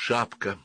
Шапка.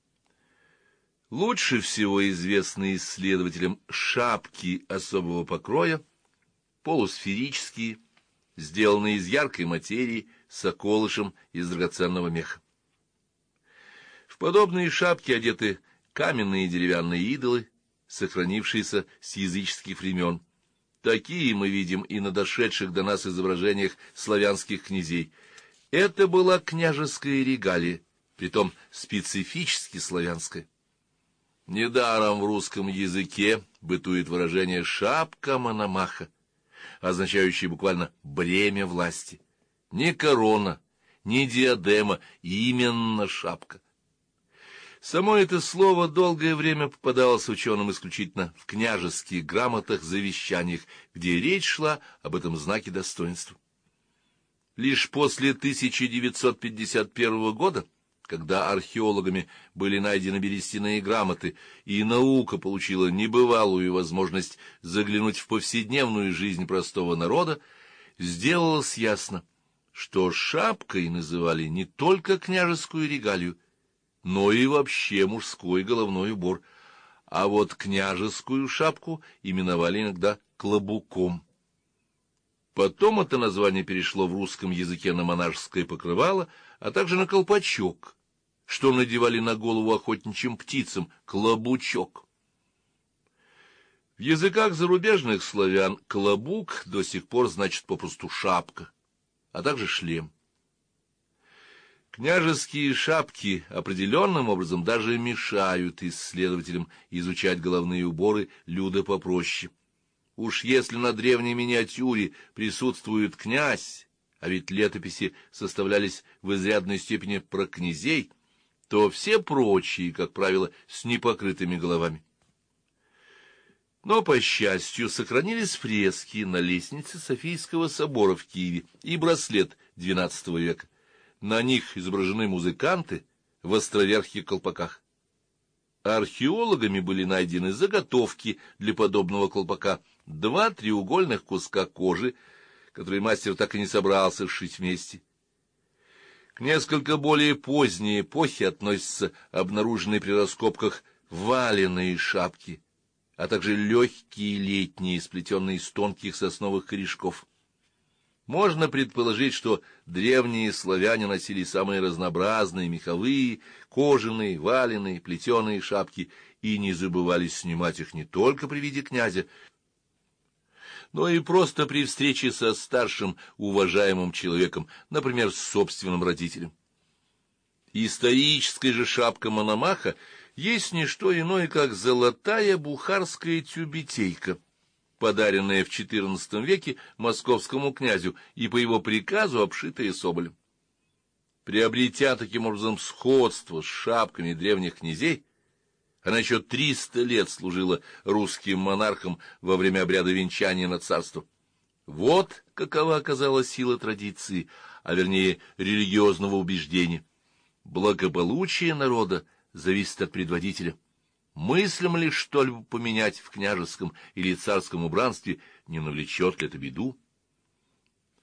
Лучше всего известны исследователям шапки особого покроя, полусферические, сделанные из яркой материи с околышем из драгоценного меха. В подобные шапки одеты каменные и деревянные идолы, сохранившиеся с языческих времен. Такие мы видим и на дошедших до нас изображениях славянских князей. Это была княжеская регалия, притом специфически славянская. Недаром в русском языке бытует выражение «шапка Мономаха», означающее буквально «бремя власти». Не корона, не диадема, именно шапка. Само это слово долгое время попадалось ученым исключительно в княжеских грамотах-завещаниях, где речь шла об этом знаке достоинства. Лишь после 1951 года, когда археологами были найдены берестяные грамоты, и наука получила небывалую возможность заглянуть в повседневную жизнь простого народа, сделалось ясно, что шапкой называли не только княжескую регалию, но и вообще мужской головной убор, а вот княжескую шапку именовали иногда клобуком. Потом это название перешло в русском языке на монашеское покрывало, а также на колпачок, что надевали на голову охотничьим птицам, клобучок. В языках зарубежных славян клобук до сих пор значит попросту шапка, а также шлем. Княжеские шапки определенным образом даже мешают исследователям изучать головные уборы люда попроще. Уж если на древней миниатюре присутствует князь, а ведь летописи составлялись в изрядной степени про князей, то все прочие, как правило, с непокрытыми головами. Но, по счастью, сохранились фрески на лестнице Софийского собора в Киеве и браслет XII века. На них изображены музыканты в островерхих колпаках. Археологами были найдены заготовки для подобного колпака, 2 треугольных куска кожи, которые мастер так и не собрался сшить вместе. К несколько более поздней эпохе относятся обнаруженные при раскопках валеные шапки, а также легкие летние, сплетенные из тонких сосновых корешков. Можно предположить, что древние славяне носили самые разнообразные меховые, кожаные, валеные, плетеные шапки и не забывали снимать их не только при виде князя, но и просто при встрече со старшим уважаемым человеком, например, с собственным родителем. Историческая же шапка Мономаха есть не что иное, как золотая бухарская тюбетейка, подаренная в XIV веке московскому князю и по его приказу обшитая соболем. Приобретя таким образом сходство с шапками древних князей, она еще 300 лет служила русским монархам во время обряда венчания на царство. Вот какова оказалась сила традиции, а вернее религиозного убеждения. Благополучие народа зависит от предводителя. Мыслим ли что-либо поменять в княжеском или царском убранстве, не навлечет ли это беду?